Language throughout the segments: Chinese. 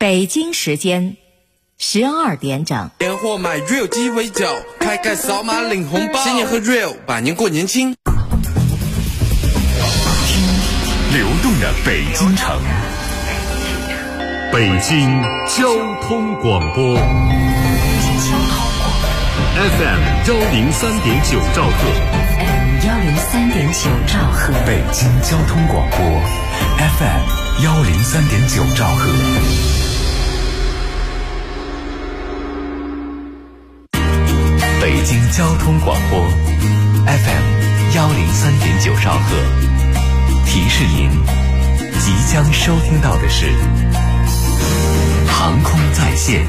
北京时间12点整。 年货买 real 鸡尾酒，开盖扫码领红包，新年喝 real， 百年过年轻。 听流动的北京城，北京交通广播 FM 103.9兆赫 103.9兆赫， 北京交通广播 FM 103.9兆赫。北京交通广播 FM 103.9兆赫，提示您即将收听到的是航空在线。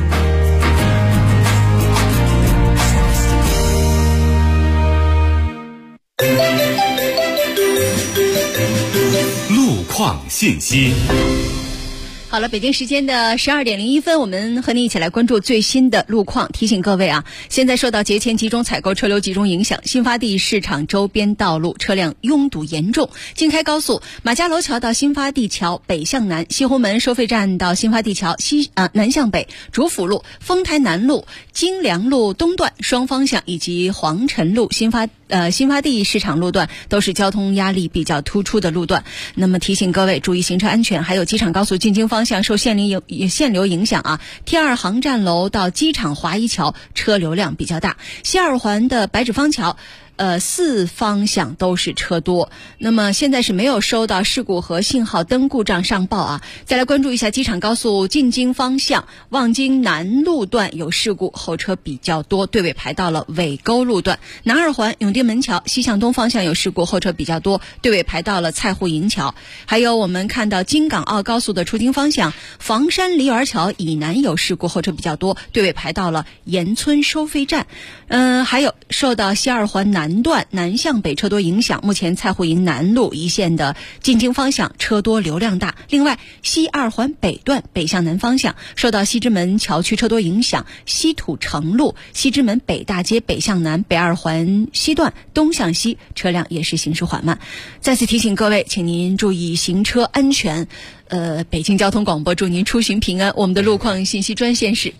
路况信息。 好了，北京时间的12点01分，我们和您一起来关注最新的路况。提醒各位啊，现在受到节前集中采购车流集中影响，新发地市场周边道路车辆拥堵严重。京开高速马家楼桥到新发地桥北向南，西红门收费站到新发地桥南向北，主辅路、丰台南路、京良路东段双方向以及黄辰路新发地市场路段都是交通压力比较突出的路段。那么提醒各位注意行车安全。还有机场高速进京方向受限流影响啊，T2航站楼到机场华一桥车流量比较大，西二环的白纸坊桥四方向都是车多。那么现在是没有收到事故和信号灯故障上报啊。再来关注一下机场高速进京方向望京南路段有事故，后车比较多，队尾排到了尾沟路段。南二环永定门桥西向东方向有事故，后车比较多，队尾排到了蔡户营桥。还有我们看到京港澳高速的出京方向房山梨园桥以南有事故，后车比较多，队尾排到了岩村收费站。还有受到西二环南段南向北车多影响，目前蔡户营南路一线的进京方向车多流量大。另外西二环北段北向南方向受到西直门桥区车多影响，西土城路西直门北大街北向南北二环西段东向西车辆也是行驶缓慢。再次提醒各位，请您注意行车安全。北京交通广播祝您出行平安。我们的路况信息专线是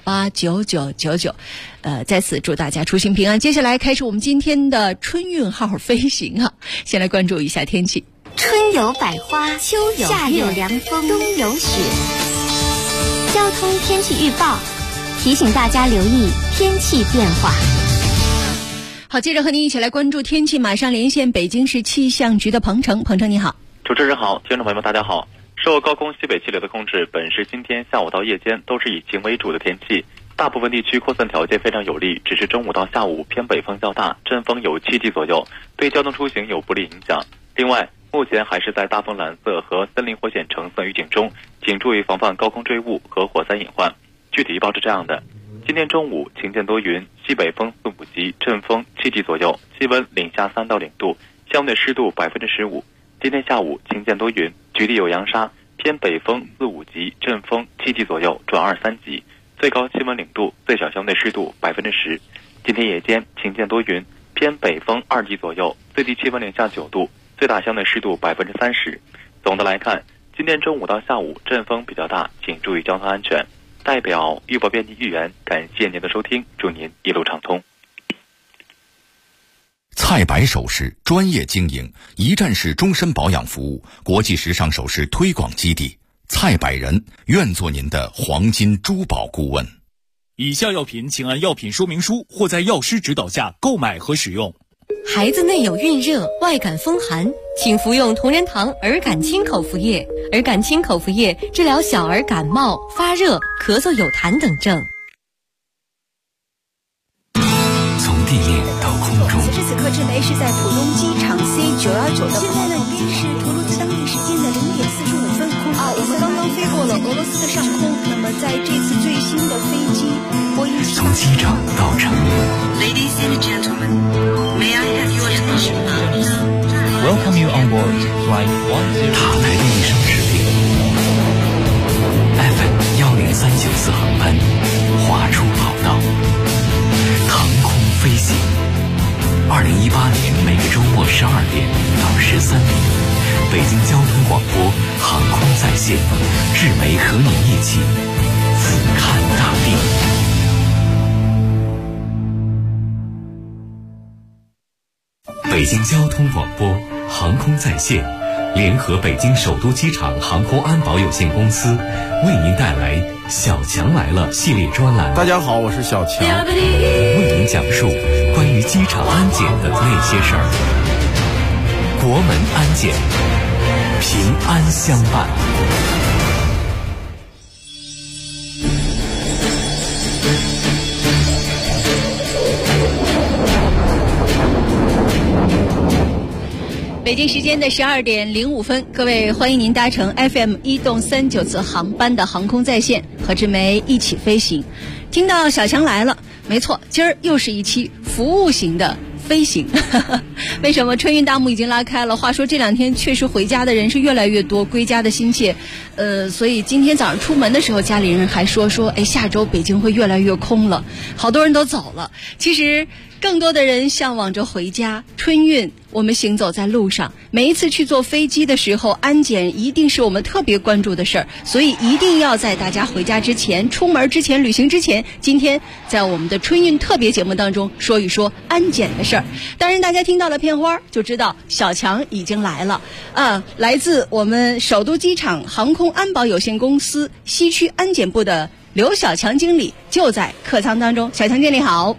65289999，在此祝大家出行平安。接下来开始我们今天的春运号飞行啊，先来关注一下天气。 春有百花，秋有夏有凉风，冬有雪。交通天气预报提醒大家留意天气变化。 好，接着和您一起来关注天气，马上连线北京市气象局的彭程。彭程你好。 主持人好，听众朋友们大家好。受高空西北气流的控制，本市今天下午到夜间都是以晴为主的天气，大部分地区扩散条件非常有利，只是中午到下午偏北风较大，阵风有7级左右，对交通出行有不利影响。另外，目前还是在大风蓝色和森林火险橙色预警中，请注意防范高空坠物和火灾隐患。具体预报是这样的：今天中午晴间多云，西北风4、5级，阵风7级左右，气温零下3到0度，相对湿度15%。今天下午晴间多云，局地有扬沙，偏北风4、5级，阵风7级左右转2、3级，最高气温0度，最小相对湿度10%。今天夜间晴间多云，偏北风2级左右，最低气温零下9度，最大相对湿度30%。总的来看，今天中午到下午阵风比较大，请注意交通安全。代表预报编辑预言，感谢您的收听，祝您一路畅通。 蔡白首饰专业经营，一站式终身保养服务，国际时尚首饰推广基地。蔡百人愿做您的黄金珠宝顾问。 以下药品请按药品说明书或在药师指导下购买和使用。 孩子内有孕热、外感风寒，请服用同仁堂儿感清口服液。儿感清口服液治疗小儿感冒、发热、咳嗽有痰等症。 从地面到空中， 此时此刻，这枚是在浦东机场 C919的。现在呢，已经是图卢兹当地时间的0点45分。我们刚刚飞过了俄罗斯的上空。那么，在这次最新的飞机波音787， 从机长到乘务。 Ladies and gentlemen, may I have your attention, please? Welcome you on board Flight 10. 塔台的一声指令 ，FM 103.94航班划出跑道，航空飞行。2018年每个周末12点到13点，北京交通广播。 航空在线，志梅和你一起俯瞰大地。北京交通广播航空在线联合北京首都机场航空安保有限公司为您带来小强来了系列专栏。 大家好，我是小强， 为您讲述关于机场安检的那些事儿。国门安检，平安相伴。 北京时间的12点05分，各位欢迎您搭乘 FM 1动39次航班的航空在线，和志梅一起飞行。听到小强来了，没错，今儿又是一期服务型的飞行。为什么？春运大幕已经拉开了，话说这两天确实回家的人是越来越多，归家的心切。所以今天早上出门的时候，家里人还说，下周北京会越来越空了，好多人都走了。其实更多的人向往着回家。春运我们行走在路上，每一次去坐飞机的时候，安检一定是我们特别关注的事儿，所以一定要在大家回家之前、出门之前、旅行之前，今天在我们的春运特别节目当中说一说安检的事儿。当然大家听到了片花就知道小强已经来了来自我们首都机场航空安保有限公司西区安检部的刘小强经理就在客舱当中。小强经理好。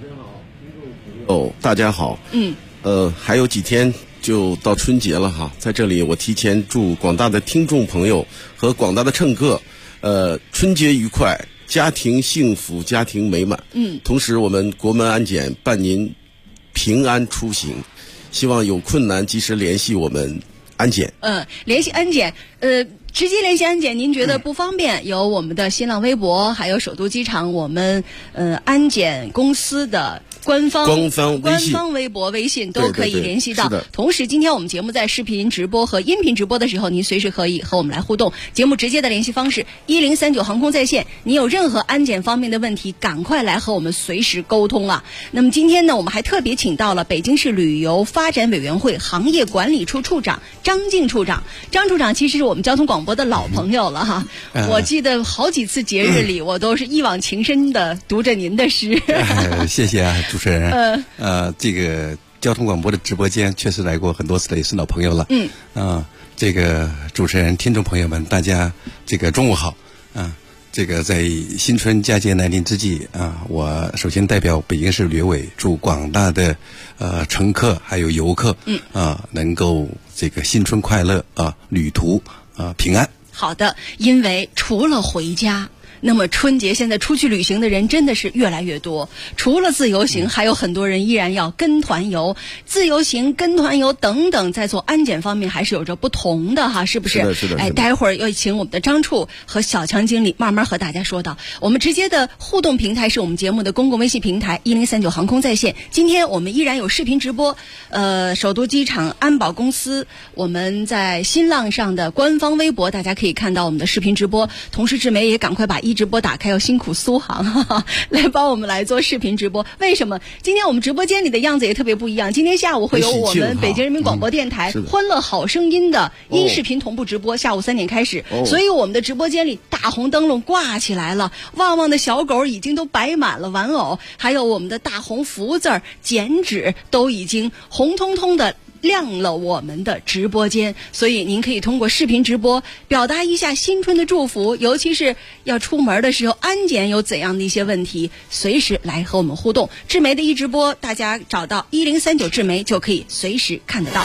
大家好。还有几天就到春节了哈，在这里我提前祝广大的听众朋友和广大的乘客春节愉快，家庭幸福，家庭美满。同时我们国门安检伴您平安出行，希望有困难及时联系我们安检。 联系安检直接联系安检，您觉得不方便，有我们的新浪微博，还有首都机场我们安检公司的官方微博、微信都可以联系到。同时今天我们节目在视频直播和音频直播的时候，您随时可以和我们来互动。节目直接的联系方式1039航空在线，你有任何安检方面的问题，赶快来和我们随时沟通啊。那么今天呢，我们还特别请到了北京市旅游发展委员会行业管理处处长张静处长。张处长其实是我们交通广播的老朋友了哈，我记得好几次节日里我都是一往情深的读着您的诗。 谢谢啊，主持人。这个交通广播的直播间确实来过很多次了，也是老朋友了。这个主持人、听众朋友们，大家这个中午好。这个在新春佳节来临之际我首先代表北京市旅游委祝广大的乘客还有游客能够这个新春快乐旅途平安。 好的，因为除了回家，那么春节现在出去旅行的人真的是越来越多，除了自由行，还有很多人依然要跟团游。自由行、跟团游等等，在做安检方面还是有着不同的哈，是不是？ 是的。 待会儿要请我们的张处和小强经理慢慢和大家说到。我们直接的互动平台是我们节目的公共微信平台1039航空在线。今天我们依然有视频直播，首都机场安保公司我们在新浪上的官方微博，大家可以看到我们的视频直播。同时志梅也赶快把直播打开，要辛苦苏杭来帮我们来做视频直播。为什么今天我们直播间里的样子也特别不一样？今天下午会有我们北京人民广播电台欢乐好声音的音视频同步直播，下午3点开始。所以我们的直播间里大红灯笼挂起来了，旺旺的小狗已经都摆满了玩偶，还有我们的大红福字、剪纸都已经红彤彤的亮了我们的直播间。所以您可以通过视频直播表达一下新春的祝福，尤其是要出门的时候，安检有怎样的一些问题，随时来和我们互动。志梅的直播，大家找到1039志梅就可以随时看得到。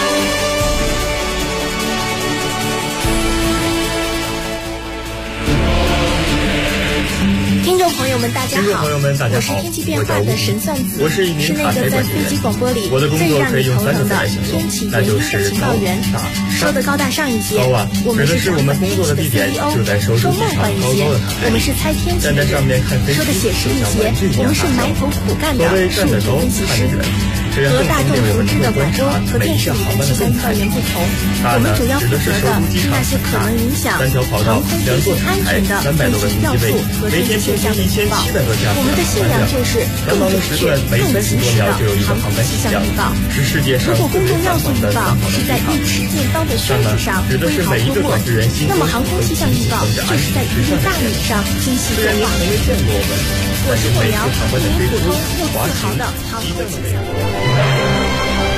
听众朋友们，大家好！我是天气变化的神算子， 我是一名那个在飞机广播里最让你头疼的天气原因的情报员。说的高大上一些，我们是长得天气的 CEO； 说梦幻一些，我们是猜天气的人；说的写实一些，我们是埋头苦干的数据分析师。和大众熟知的广播和电视里的气象预报员不同，我们主要负责的是那些可能影响航空飞行安全的天气要素和天气气象问题。 预报。我们的信仰就是更准确、更及时的航空气象预报。如果公众要素预报是在一尺见方的宣纸上挥毫泼墨，那么航空气象预报就是在一粒大米上精细作画。我是火苗，一名普通又自豪的航空气象预报。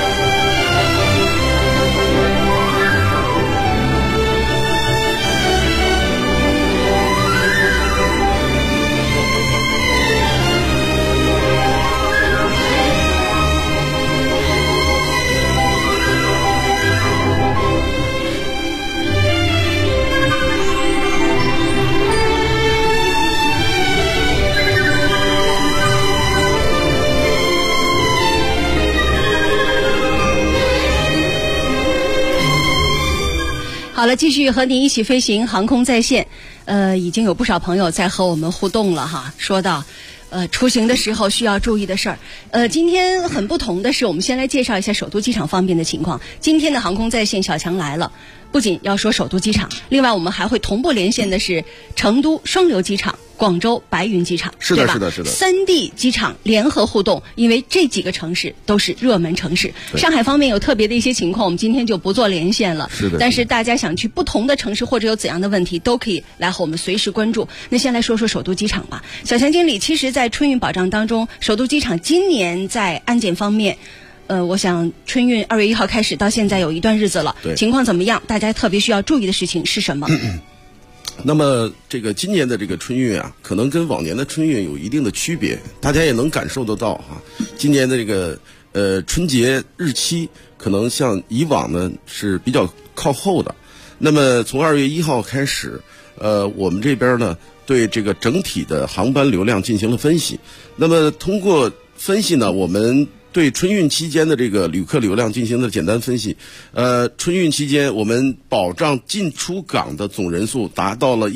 好了，继续和您一起飞行，航空在线。已经有不少朋友在和我们互动了哈，说到出行的时候需要注意的事儿。今天很不同的是，我们先来介绍一下首都机场方面的情况。今天的航空在线，小强来了，不仅要说首都机场，另外我们还会同步连线的是成都双流机场、广州白云机场， 是的， 对吧？ 是的，是的。 3地机场联合互动，因为这几个城市都是热门城市。上海方面有特别的一些情况，我们今天就不做连线了。 是的。 但是大家想去不同的城市或者有怎样的问题，都可以来和我们随时关注。那先来说说首都机场吧。小强经理，其实在春运保障当中，首都机场今年在安检方面，我想春运2月1号开始到现在有一段日子了，情况怎么样？大家特别需要注意的事情是什么？ 那么这个今年的这个春运啊，可能跟往年的春运有一定的区别，大家也能感受得到哈。今年的这个春节日期可能像以往呢是比较靠后的。那么从2月1号开始，我们这边呢对这个整体的航班流量进行了分析。那么通过分析呢，我们对春运期间的这个旅客流量进行了简单分析。春运期间我们保障进出港的总人数达到了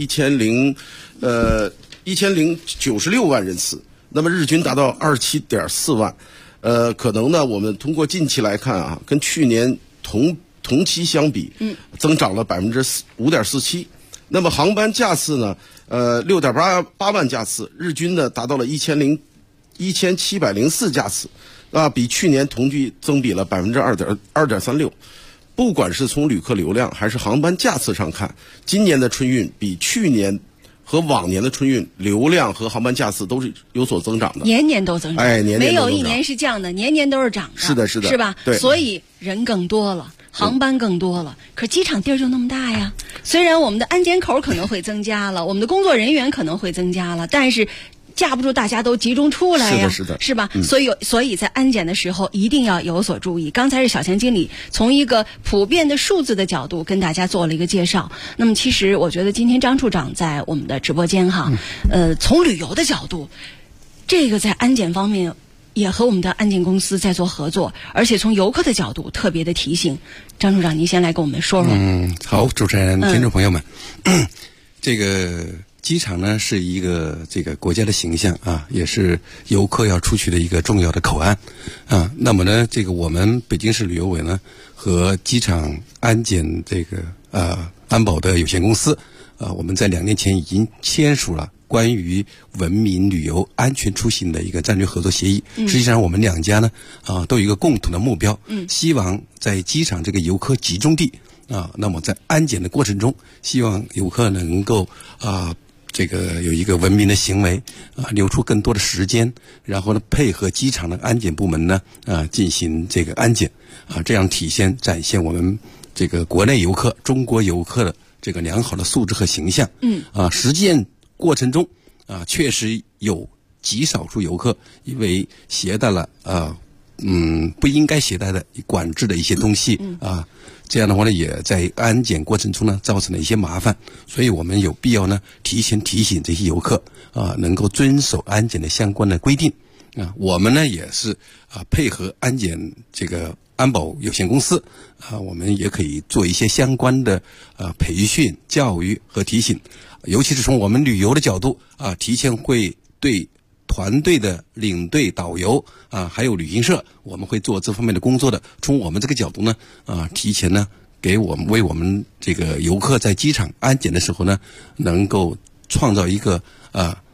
1096万人次，那么日均达到27.4万。可能呢我们通过近期来看啊，跟去年同期相比，增长了5.47%。那么航班架次呢，6.8万架次，日均呢达到了1704架次。比去年同期增比了2.36%。不管是从旅客流量还是航班架次上看，今年的春运比去年和往年的春运流量和航班架次都是有所增长的， 年年都增长， 年年都增长， 没有一年是降的，年年都是涨的。 是的，是的， 是吧？ 对， 所以人更多了。航班更多了，可机场地儿就那么大呀。虽然我们的安检口可能会增加了，我们的工作人员可能会增加了，但是架不住大家都集中出来呀，是吧？所以在安检的时候一定要有所注意。刚才是小强经理从一个普遍的数字的角度跟大家做了一个介绍。那么其实我觉得今天张处长在我们的直播间哈，从旅游的角度，这个在安检方面也和我们的安检公司在做合作，而且从游客的角度特别的提醒。张处长，您先来跟我们说说。 好，主持人、听众朋友们，这个机场呢是一个这个国家的形象啊，也是游客要出去的一个重要的口岸啊。那么呢，这个我们北京市旅游委呢和机场安检这个安保的有限公司我们在2年前已经签署了关于文明旅游安全出行的一个战略合作协议。实际上我们两家呢都有一个共同的目标，希望在机场这个游客集中地那么在安检的过程中，希望游客能够这个有一个文明的行为留出更多的时间，然后呢配合机场的安检部门呢进行这个安检这样展现我们这个国内游客、中国游客的这个良好的素质和形象。实践过程中确实有极少数游客因为携带了不应该携带的管制的一些东西这样的话呢也在安检过程中呢造成了一些麻烦，所以我们有必要呢提前提醒这些游客能够遵守安检的相关的规定我们呢也是配合安检这个安保有限公司我们也可以做一些相关的培训、教育和提醒，尤其是从我们旅游的角度提前会对团队的领队、导游还有旅行社，我们会做这方面的工作的。从我们这个角度呢提前呢为我们这个游客在机场安检的时候呢，能够创造一个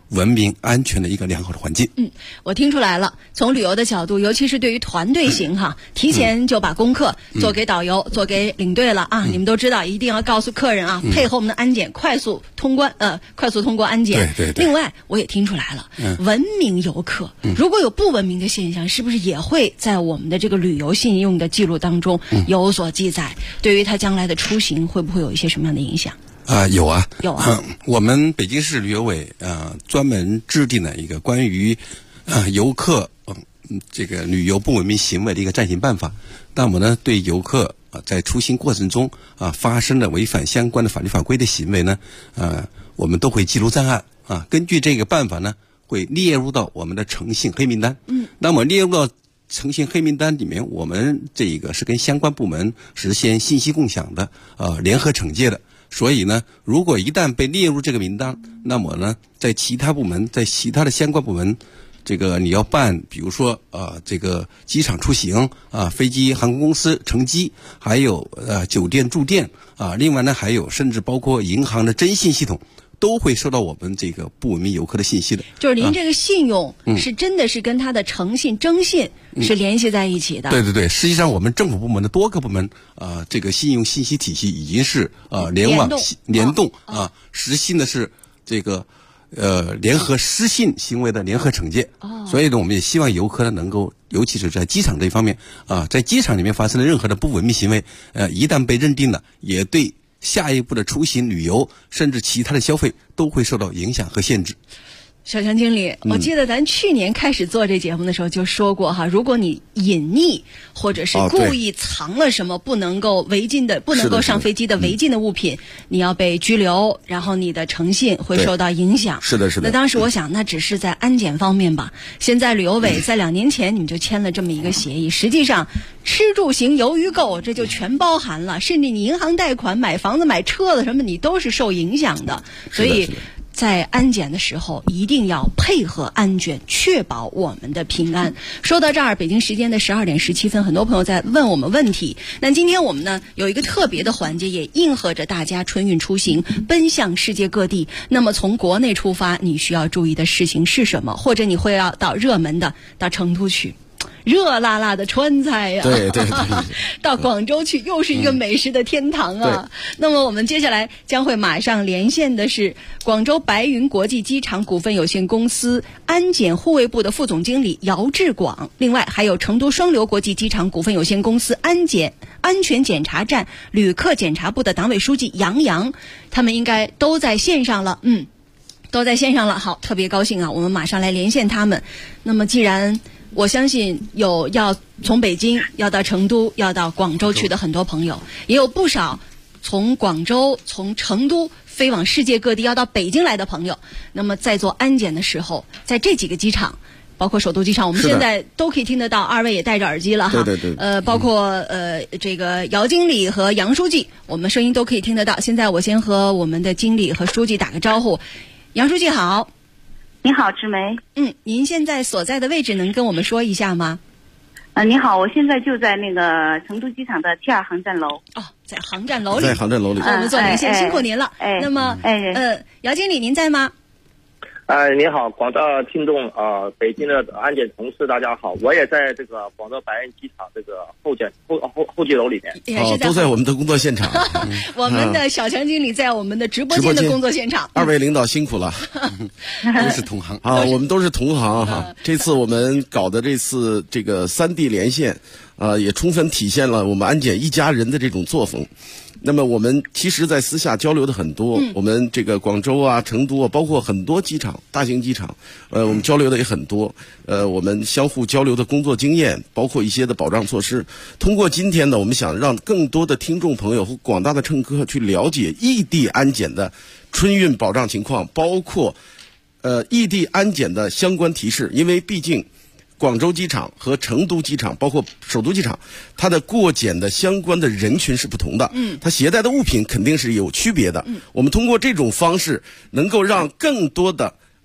文明安全的一个良好的环境。 我听出来了，从旅游的角度，尤其是对于团队型提前就把功课做给导游、做给领队了啊！你们都知道，一定要告诉客人啊，配合我们的安检快速通关安检。 对。 另外，我也听出来了，文明游客如果有不文明的现象，是不是也会在我们的这个旅游信用的记录当中有所记载？对于他将来的出行，会不会有一些什么样的影响？ 有啊， 我们北京市旅游委专门制定了一个关于游客这个旅游不文明行为的一个暂行办法。那么呢，对游客在出行过程中发生了违反相关的法律法规的行为呢，我们都会记录在案根据这个办法呢，会列入到我们的诚信黑名单。那么列入到诚信黑名单里面，我们这个是跟相关部门实现信息共享的联合惩戒的。所以呢，如果一旦被列入这个名单，那么呢，在其他部门，在其他的相关部门，这个你要办，比如说这个机场出行飞机航空公司乘机，还有酒店住店另外呢还有甚至包括银行的征信系统，都会收到我们这个不文明游客的信息的。 就是您这个信用是真的是跟他的诚信征信是联系在一起的。 对，实际上我们政府部门的多个部门这个信用信息体系已经是联动实行的是这个联合失信行为的联合惩戒。所以呢，我们也希望游客呢能够，尤其是在机场这一方面在机场里面发生的任何的不文明行为一旦被认定了，也对下一步的出行旅游甚至其他的消费都会受到影响和限制。 小强经理，我记得咱去年开始做这节目的时候就说过如果你隐匿或者是故意藏了什么不能够违禁的、不能够上飞机的违禁的物品，你要被拘留，然后你的诚信会受到影响。 是的。 那当时我想，那只是在安检方面吧。现在旅游委在2年前你们就签了这么一个协议，实际上吃住行游娱购这就全包含了，甚至你银行贷款、买房子、买车子什么，你都是受影响的。所以在安检的时候一定要配合安检，确保我们的平安。说到这儿，北京时间的12点17分，很多朋友在问我们问题。那今天我们呢有一个特别的环节，也应和着大家春运出行奔向世界各地。那么从国内出发，你需要注意的事情是什么？或者你会要到热门的到成都去热辣辣的川菜呀， 对， 到广州去又是一个美食的天堂啊。那么我们接下来将会马上连线的是广州白云国际机场股份有限公司安检护卫部的副总经理姚志广，另外还有成都双流国际机场股份有限公司安全检查站旅客检查部的党委书记杨洋，他们应该都在线上了。都在线上了，好，特别高兴啊！我们马上来连线他们。那么既然我相信有要从北京要到成都要到广州去的很多朋友，也有不少从广州从成都飞往世界各地要到北京来的朋友。那么在做安检的时候，在这几个机场包括首都机场，我们现在都可以听得到，二位也戴着耳机了哈。 对。 包括这个姚经理和杨书记，我们声音都可以听得到。现在我先和我们的经理和书记打个招呼。杨书记好。 你好，志梅。 您现在所在的位置能跟我们说一下吗？ 你好，我现在就在那个成都机场的T2航站楼。 在航站楼里。 在航站楼里。 我们做连线，辛苦您了。那么，姚经理您在吗？ 你好，广大听众北京的安检同事大家好，我也在这个广州白云机场这个候机楼里面。 都在我们的工作现场。 我们的小强经理在我们的直播间的工作现场。 二位领导辛苦了。 都是同行我们都是同行哈。这次我们搞的这次这个3地连线也充分体现了我们安检一家人的这种作风。那么我们其实在私下交流的很多，我们这个广州成都包括很多机场大型机场我们交流的也很多，我们相互交流的工作经验，包括一些的保障措施。通过今天呢，我们想让更多的听众朋友和广大的乘客去了解异地安检的春运保障情况，包括异地安检的相关提示。因为毕竟广州机场和成都机场包括首都机场，它的过检的相关的人群是不同的，它携带的物品肯定是有区别的。我们通过这种方式能够让更多的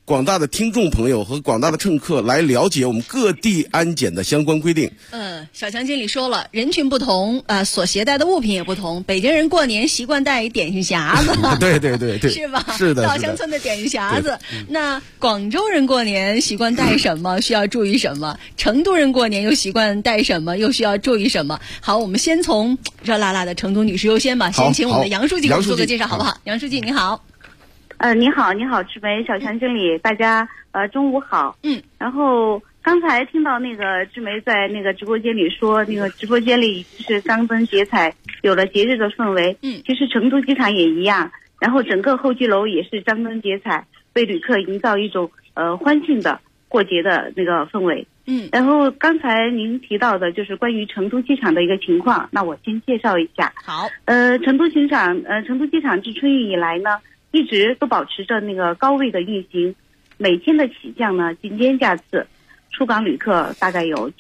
广大的听众朋友和广大的乘客来了解我们各地安检的相关规定。 小强经理说了，人群不同，所携带的物品也不同。北京人过年习惯带点心匣子， 对， 是吧？ 是的， 稻香村的点心匣子。那广州人过年习惯带什么？需要注意什么？成都人过年又习惯带什么？又需要注意什么？好，我们先从热辣辣的成都女士优先吧。先请我们的杨书记给我们做个介绍，好不好？杨书记您好。 你好，志梅，小强经理，大家中午好。然后刚才听到那个志梅在那个直播间里说，那个直播间里就是张灯结彩，有了节日的氛围。其实成都机场也一样，然后整个候机楼也是张灯结彩，为旅客营造一种欢庆的过节的那个氛围。然后刚才您提到的就是关于成都机场的一个情况，那我先介绍一下。 好。 成都机场自春运以来呢，一直都保持着那个高位的运行，每天的起降呢进天架次，出港旅客大概有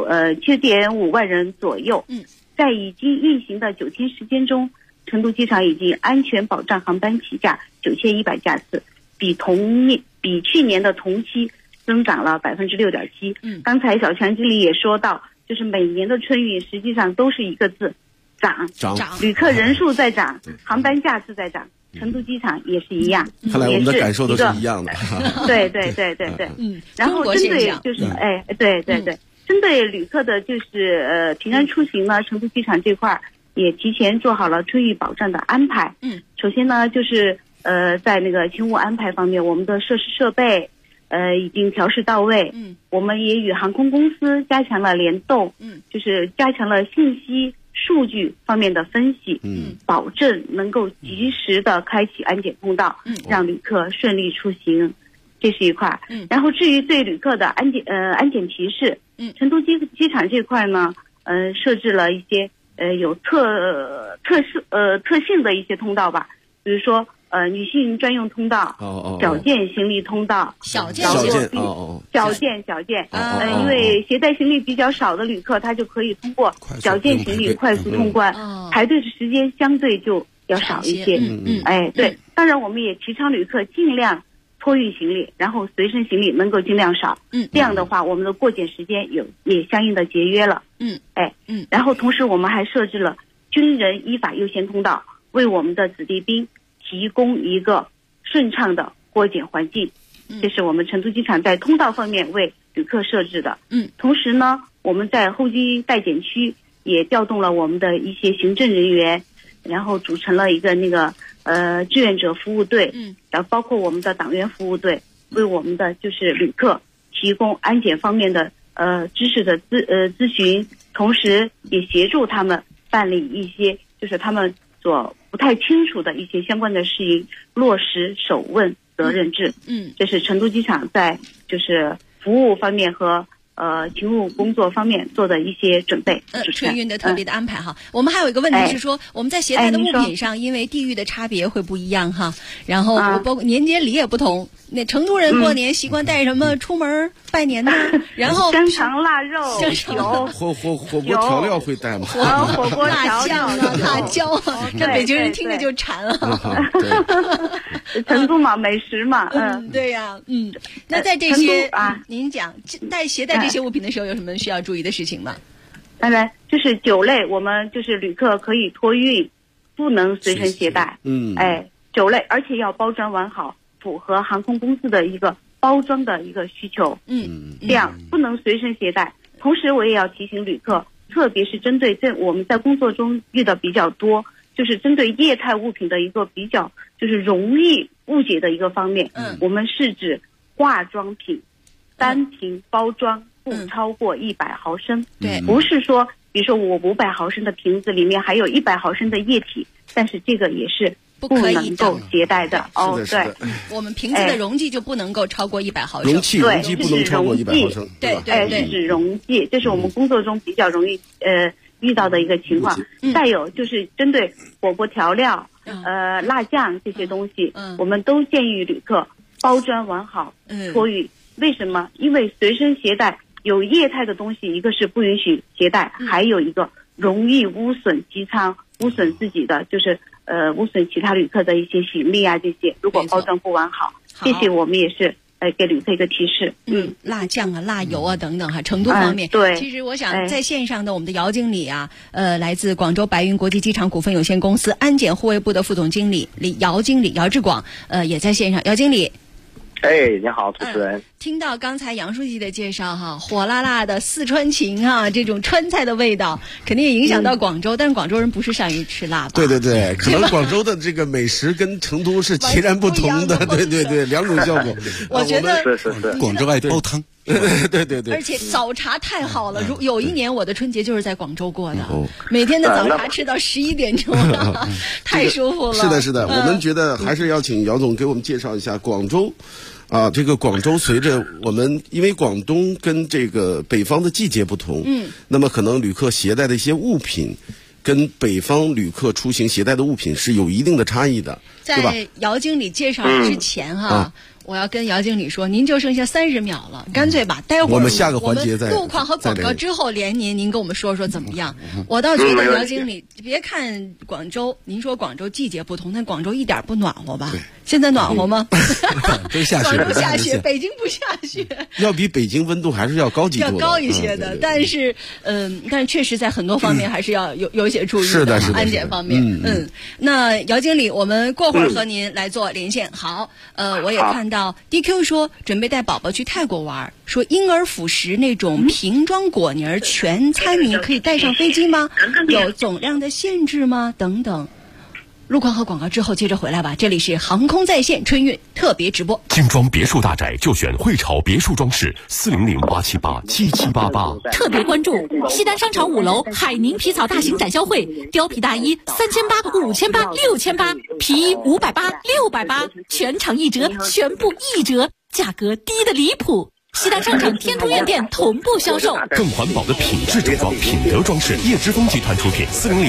7.5万人左右。在已经运行的9天时间中，成都机场已经安全保障航班起降9100架次，比去年的同期增长了6.7%。刚才小强经理也说到，就是每年的春运实际上都是一个字，涨，旅客人数在涨，航班架次在涨。成都机场也是一样， 看来我们的感受都是一样的。 对。然后针对就是对，针对旅客的就是平安出行呢，成都机场这块也提前做好了春运保障的安排。首先呢就是在那个勤务安排方面，我们的设施设备已经调试到位。我们也与航空公司加强了联动，就是加强了信息数据方面的分析，保证能够及时的开启安检通道，让旅客顺利出行，这是一块。然后至于对旅客的安检提示，成都机场这块呢，设置了一些有特性的一些通道吧，比如说女性专用通道，小件行李通道， 小件， 因为携带行李比较少的旅客，他就可以通过小件行李快速通关，排队的时间相对就要少一些。对，当然我们也提倡旅客尽量托运行李，然后随身行李能够尽量少，这样的话我们的过检时间也相应的节约了。然后同时我们还设置了军人依法优先通道，为我们的子弟兵提供一个顺畅的过检环境，这是我们成都机场在通道方面为旅客设置的。同时呢，我们在候机待检区也调动了我们的一些行政人员，然后组成了一个那个志愿者服务队，然后包括我们的党员服务队，为我们的就是旅客提供安检方面的知识的咨询，同时也协助他们办理一些就是他们所不太清楚的一些相关的事宜，落实首问责任制。这是成都机场在就是服务方面和勤务工作方面做的一些准备。 春运的特别的安排哈。我们还有一个问题是说，我们在携带的物品上，因为地域的差别会不一样哈，然后包括年节礼也不同。那成都人过年习惯带什么出门拜年呢？然后香肠、腊肉、有火锅调料会带吗？ 火锅调料、 辣椒啊，这北京人听着就馋了。 成都嘛，美食嘛， 对呀，那在这些您讲携带这些物品的时候，有什么需要注意的事情吗？ 当然，就是酒类，我们就是旅客可以托运，不能随身携带。酒类，而且要包装完好。符合航空公司的一个包装的一个需求，这样不能随身携带。同时，我也要提醒旅客，特别是针对我们在工作中遇到比较多，就是针对液态物品的一个比较就是容易误解的一个方面。我们是指化妆品单瓶包装不超过100毫升，不是说，比如说我500毫升的瓶子里面还有100毫升的液体，但是这个也是不能够携带的。对， 我们瓶子的容器就不能够超过100毫升。 容器不能超过100毫升。 对， 是指容器，这是我们工作中比较容易遇到的一个情况。再有就是针对火锅调料、辣酱这些东西，我们都建议旅客包装完好托运。为什么？因为随身携带有液态的东西，一个是不允许携带，还有一个容易污损机舱，污损自己的就是污损其他旅客的一些行李啊，这些如果包装不完好，这些我们也是给旅客一个提示。 辣酱啊、辣油啊等等哈，程度方面。 对。 其实我想在线上的我们的姚经理啊，来自广州白云国际机场股份有限公司安检护卫部的副总经理姚志广，也在线上。姚经理。 你好，主持人。 听到刚才杨书记的介绍哈，火辣辣的四川情啊，这种川菜的味道，肯定也影响到广州，但是广州人不是善于吃辣吧？ 对，可能广州的这个美食跟成都是截然不同的，对，两种效果。 我觉得是， 广州爱煲汤。 对， 而且早茶太好了。有一年我的春节就是在广州过的，每天的早茶吃到11点钟了，太舒服了。 是的，我们觉得还是要请姚总给我们介绍一下广州。这个广州随着我们，因为广东跟这个北方的季节不同，那么可能旅客携带的一些物品，跟北方旅客出行携带的物品是有一定的差异的，对吧？ 在姚经理介绍之前我要跟姚经理说，您就剩下30秒了，干脆吧，待会儿我们下个环节路况和广告之后连您跟我们说说怎么样？我倒觉得姚经理，别看广州，您说广州季节不同，但广州一点不暖和吧？现在暖和吗？ 都下雪， 广州下雪，北京不下雪， 要比北京温度还是要高要高一些的。但是确实在很多方面还是要有一些注意的， 安检方面。那姚经理，我们过会儿和您来做连线。好，我也看到 DQ 说准备带宝宝去泰国玩，说婴儿辅食那种瓶装果泥全餐米可以带上飞机吗？有总量的限制吗？等等。路况和广告之后接着回来吧，这里是航空在线春运特别直播。 精装别墅大宅就选汇潮别墅装饰，400-878-7788。 特别关注西单商场5楼海宁皮草大型展销会，貂皮大衣3800、5800、6800，皮衣580、680，全场1折，全部1折，价格低得离谱。西单商场天通苑店同步销售。 更环保的品质整装，品德装饰，叶之峰集团出品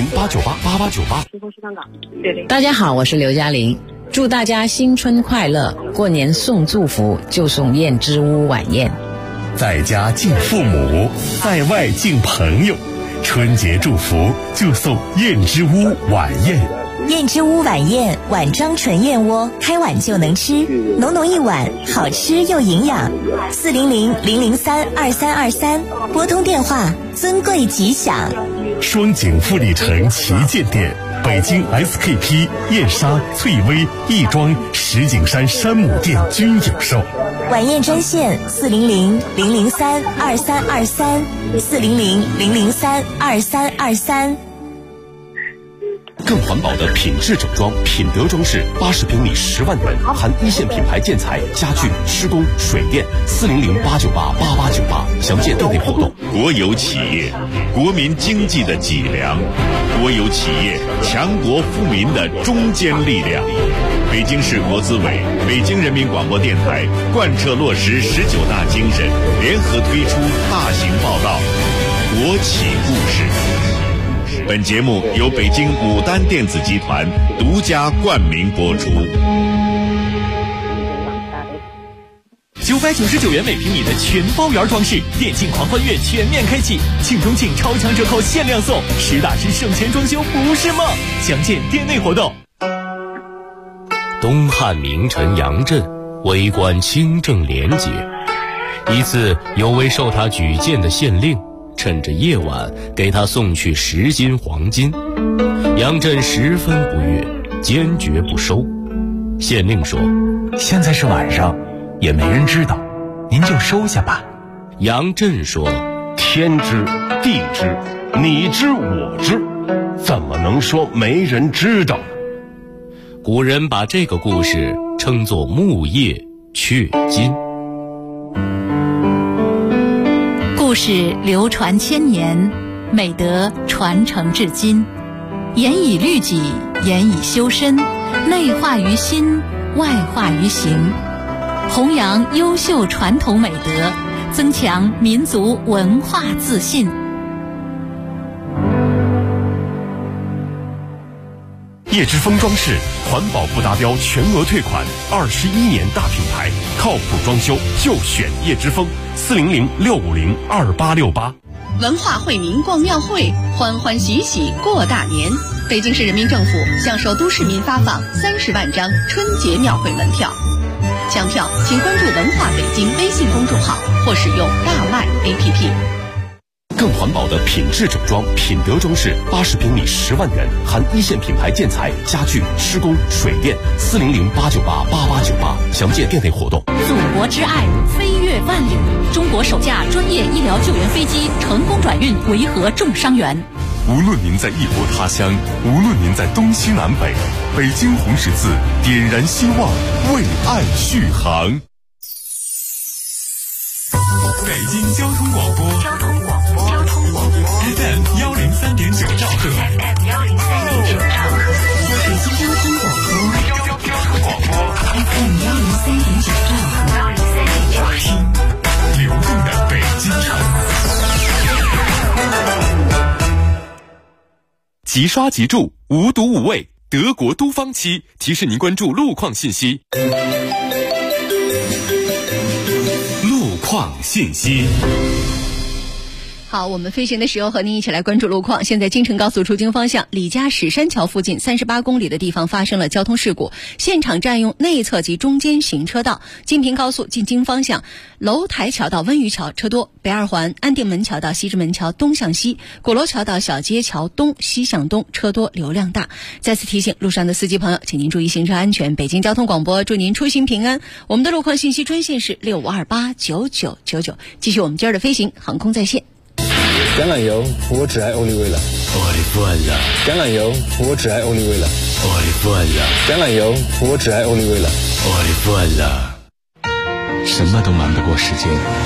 ，400-898-8898。 大家好，我是刘嘉玲，祝大家新春快乐！过年送祝福就送燕之屋晚宴， 在家敬父母，在外敬朋友，春节祝福就送燕之屋晚宴。 燕之屋晚宴，碗装纯燕窝，开碗就能吃，浓浓一碗，好吃又营养。400-003-2323，拨通电话，尊贵吉祥。 双井富力城旗舰店，北京 SKP、燕莎、翠微、亦庄、石景山山姆店均有售。 晚宴专线400-003-2323，400-003-2323。 更环保的品质整装，品德装饰，80平米10万元，含一线品牌建材、家具、施工、水电。400-898-8898，详见店内活动。 国有企业，国民经济的脊梁；国有企业，强国富民的中坚力量。北京市国资委、北京人民广播电台贯彻落实19大精神，联合推出大型报道《国企故事》。本节目由北京牡丹电子集团独家冠名播出。 999元每平米的全包圆装饰，电竞狂欢月全面开启，庆中庆超强折扣限量送，实打实省钱装修不是梦，详见店内活动。 东汉名臣杨震为官清正廉洁，一次有位受他举荐的县令趁着夜晚给他送去10斤黄金，杨震十分不悦，坚决不收。县令说：“ 现在是晚上，也没人知道，您就收下吧。” 杨震说：“ 天知地知，你知我知，怎么能说没人知道呢？” 古人把这个故事称作木叶雀金。 故事流传千年，美德传承至今，严以律己，严以修身，内化于心，外化于行，弘扬优秀传统美德，增强民族文化自信。 叶之峰装饰环保不达标全额退款，21年大品牌，靠谱装修就选叶之峰，400-650-2868。 文化惠民逛庙会，欢欢喜喜过大年。北京市人民政府向首都市民发放30万张春节庙会门票。 抢票请关注文化北京微信公众号或使用大麦 APP。 更环保的品质整装，品德装饰80平米10万元，含一线品牌建材、家具、施工、水电，400-898-8898，详见店内活动。 祖国之爱，飞越万里。中国首架专业医疗救援飞机成功转运维和重伤员。 无论您在异国他乡，无论您在东西南北，北京红十字点燃希望，为爱续航。 北京交通广播FM 103.9兆赫，北京交通广播FM 103.9兆赫，听流动的北京城。 即刷即住，无毒无味，德国都方漆提示您关注路况信息。 路况信息。 好，我们飞行的时候和您一起来关注路况。现在京承高速出京方向李家史山桥附近38公里的地方发生了交通事故，现场占用内侧及中间行车道。京平高速进京方向楼台桥到温榆桥车多，北二环安定门桥到西直门桥东向西，鼓楼桥到小街桥东西向东车多流量大。再次提醒路上的司机朋友，请您注意行车安全。北京交通广播祝您出行平安。我们的路况信息专线是65289999。继续我们今儿的飞行，航空在线。 橄榄油，我只爱欧丽薇了。橄榄油，我只爱欧丽薇了。橄榄油，我只爱欧丽薇了。 什么都瞒不过时间。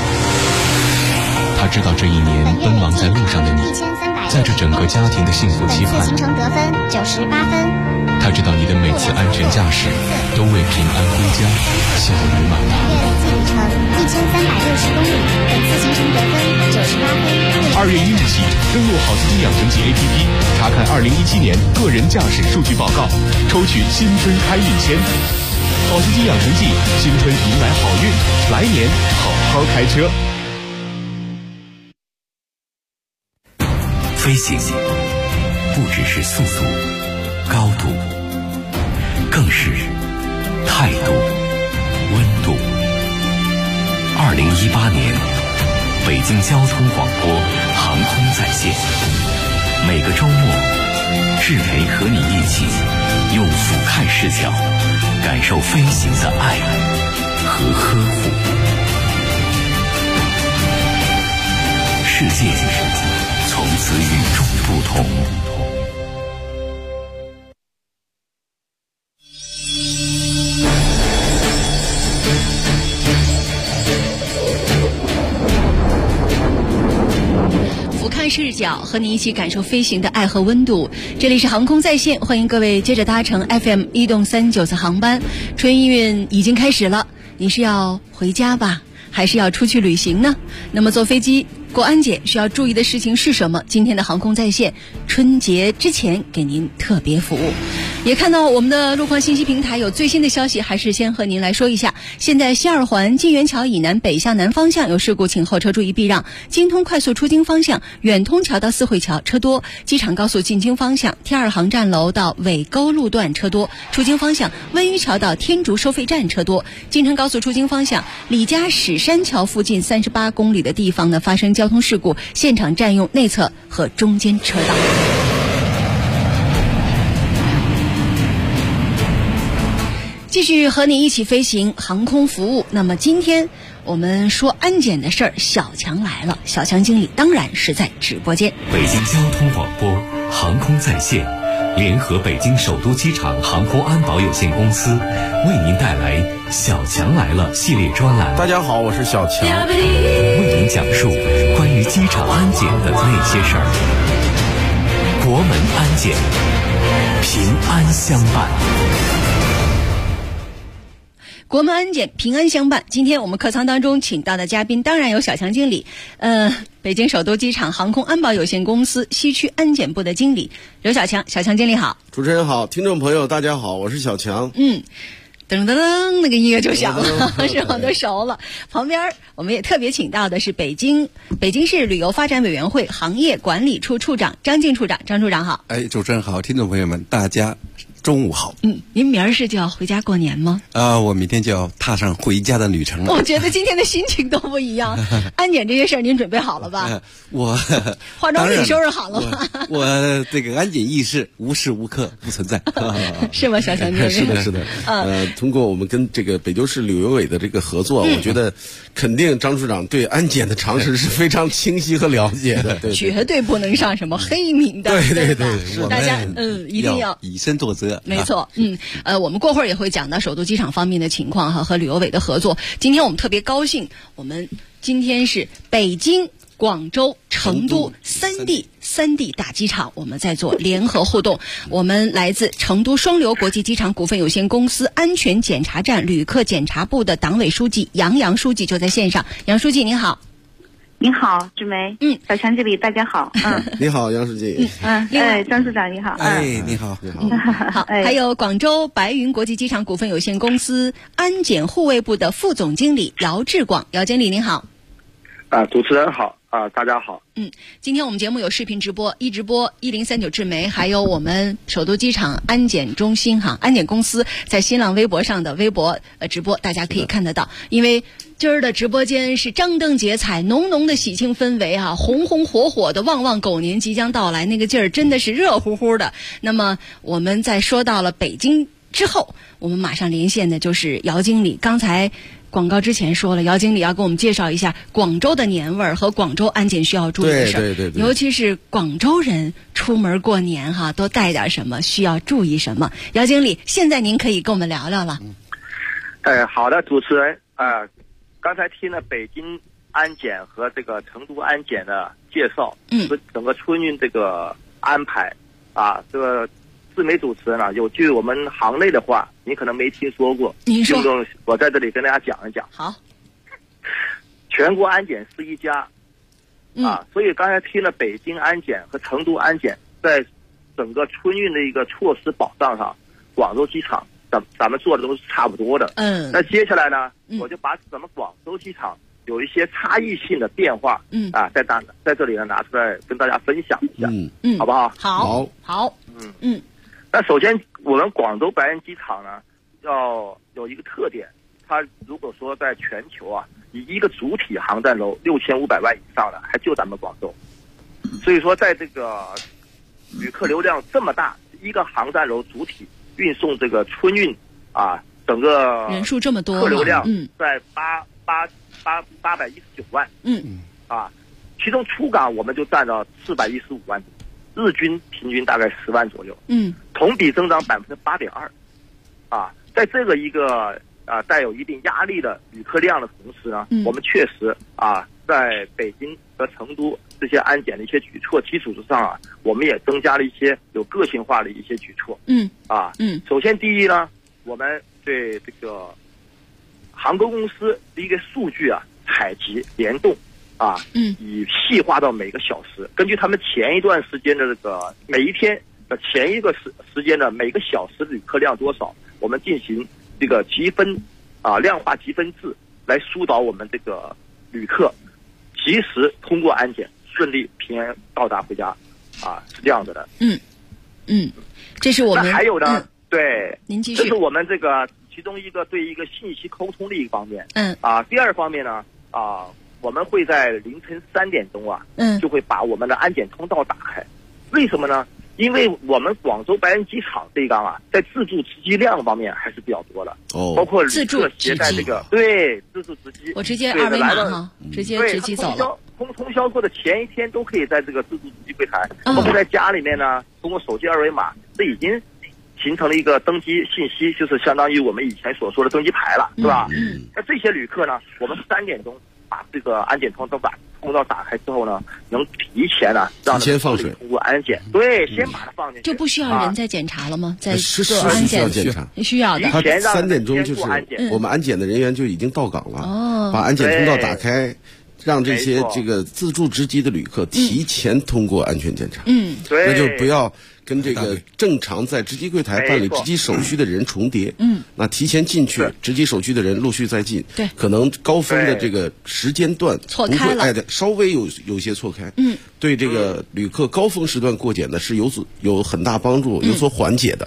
他知道这一年奔忙在路上的你，在这整个家庭的幸福期盼。 行程得分98分。 他知道你的每次安全驾驶都为平安归家效率满达。 累计里程1360公里，本次行程得分98分。 2月1日起，登录好司机养成记 APP， 查看2017年个人驾驶数据报告，抽取新春开运签。好司机养成记，新春迎来好运，来年好好开车。 飞行不只是速度、高度，更是态度、温度。2018年，北京交通广播航空在线，每个周末，志培和你一起用俯瞰视角感受飞行的爱和呵护。世界从此与众不同。 俯瞰视角，和你一起感受飞行的爱和温度。这里是航空在线，欢迎各位接着搭乘 FM 1动394航班。春运已经开始了，你是要回家吧，还是要出去旅行呢？那么坐飞机过安检需要注意的事情是什么？今天的航空在线春节之前给您特别服务。也看到我们的路况信息平台有最新的消息，还是先和您来说一下。现在西二环金源桥以南北向南方向有事故，请后车注意避让。京通快速出京方向远通桥到四惠桥车多，机场高速进京方向T2航站楼到尾沟路段车多，出京方向温榆桥到天竺收费站车多。京承高速出京方向李家史山桥附近38公里的地方呢发生交通事故，现场占用内侧和中间车道。继续和你一起飞行航空服务。那么今天我们说安检的事儿，小强来了，小强经理当然是在直播间。 北京交通广播航空在线联合北京首都机场航空安保有限公司为您带来小强来了系列专栏。 大家好，我是小强， 为您讲述关于机场安检的那些事儿。国门安检，平安相伴。 国门安检，平安相伴。今天我们客舱当中请到的嘉宾当然有小强经理，北京首都机场航空安保有限公司西区安检部的经理刘小强。小强经理好。 主持人好，听众朋友大家好，我是小强。 噔噔噔，那个音乐就响了，是我都熟了。旁边我们也特别请到的是北京市旅游发展委员会行业管理处处长张静处长。张处长好。 主持人好，听众朋友们大家中午好。 您明儿是就要回家过年吗？ 我明天就要踏上回家的旅程了。 我觉得今天的心情都不一样。安检这些事儿您准备好了吧？ 我化妆品收拾好了吗？ 我这个安检意识无时无刻不存在。 是吗，小强姐？ 是的。通过我们跟这个北九市旅游委的这个合作，我觉得肯定张处长对安检的常识是非常清晰和了解的。对， 绝对不能上什么黑名单。 对， 大家一定要以身作则。 没错。我们过会儿也会讲到首都机场方面的情况和旅游委的合作。今天我们特别高兴，我们今天是北京、广州、成都三地大机场，我们在做联合互动。我们来自成都双流国际机场股份有限公司安全检查站旅客检查部的党委书记杨书记就在线上。杨书记您好。 您好，志梅。小强这里大家好。 你好，杨书记。 张处长你好。 你好。 好，还有广州白云国际机场股份有限公司安检护卫部的副总经理姚志广。姚经理您好。 主持人好。大家好。 今天我们节目有视频直播，一直播1039智媒，还有我们首都机场安检中心安检公司在新浪微博上的微博直播，大家可以看得到。因为今儿的直播间是张灯结彩，浓浓的喜庆氛围红红火火的旺旺狗年即将到来，那个劲儿真的是热乎乎的。那么我们在说到了北京之后，我们马上连线的就是姚经理。刚才广告之前说了，姚经理要给我们介绍一下广州的年味儿和广州安检需要注意的事儿。 对， 尤其是广州人出门过年都带点什么，需要注意什么。姚经理，现在您可以跟我们聊聊了。 好的，主持人刚才听了北京安检和这个成都安检的介绍，整个春运这个安排这个自媒主持人有句我们行内的话，你可能没听说过， 您说， 我在这里跟大家讲一讲。 好， 全国安检是一家，所以刚才听了北京安检和成都安检在整个春运的一个措施保障上，广州机场咱们做的都是差不多的。那接下来呢，我就把咱们广州机场有一些差异性的变化，在这里呢拿出来跟大家分享一下，好不好？ 好。 那首先我们广州白云机场呢，要有一个特点，它如果说在全球以一个主体航站楼6500万以上的，还就咱们广州。所以说，在这个旅客流量这么大，一个航站楼主体运送这个春运整个人数这么多， 客流量在819万，其中出港我们就占到415万，日均平均大概10万左右，同比增长8.2%，在这个一个带有一定压力的旅客量的同时呢，我们确实在北京和成都这些安检的一些举措基础之上我们也增加了一些有个性化的一些举措。首先第一呢，我们对这个航空公司的一个数据采集联动以细化到每个小时，根据他们前一段时间的这个每一天的前一个时间的每个小时旅客量多少，我们进行这个积分量化积分制来疏导我们这个旅客及时通过安检，顺利平安到达回家是这样子的。 这是我们那还有呢，对， 您继续。 这是我们这个其中一个对一个信息沟通的一个方面。第二方面呢我们会在凌晨3点钟就会把我们的安检通道打开。为什么呢？因为我们广州白云机场这一缸在自助值机量方面还是比较多的，包括旅客携带这个自助值机， 我直接二维码直接值机走了。 通宵或者前一天都可以在这个自助值机柜台，包括在家里面呢，通过手机二维码，这已经形成了一个登机信息，就是相当于我们以前所说的登机牌了，是吧？那这些旅客呢，我们3点钟把这个安检通道打开之后呢，能提前让他们通过安检，先把它放进去， 就不需要人再检查了吗？在做安检检查需要的。 他3点钟就是我们安检的人员就已经到岗了，把安检通道打开，让这些这个自助值机的旅客提前通过安全检查。那就不要跟这个正常在值机柜台办理值机手续的人重叠。那提前进去值机手续的人陆续再进，可能高峰的这个时间段错开了， 稍微有些错开。对这个旅客高峰时段过检呢是有很大帮助，有所缓解的。